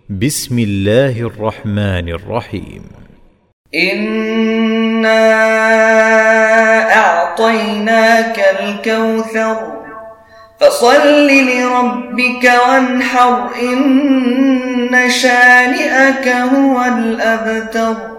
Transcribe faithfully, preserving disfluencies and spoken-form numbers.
بسم الله الرحمن الرحيم. إنا أعطيناك الكوثر فصل لربك وانحر إن شانئك هو الأبتر.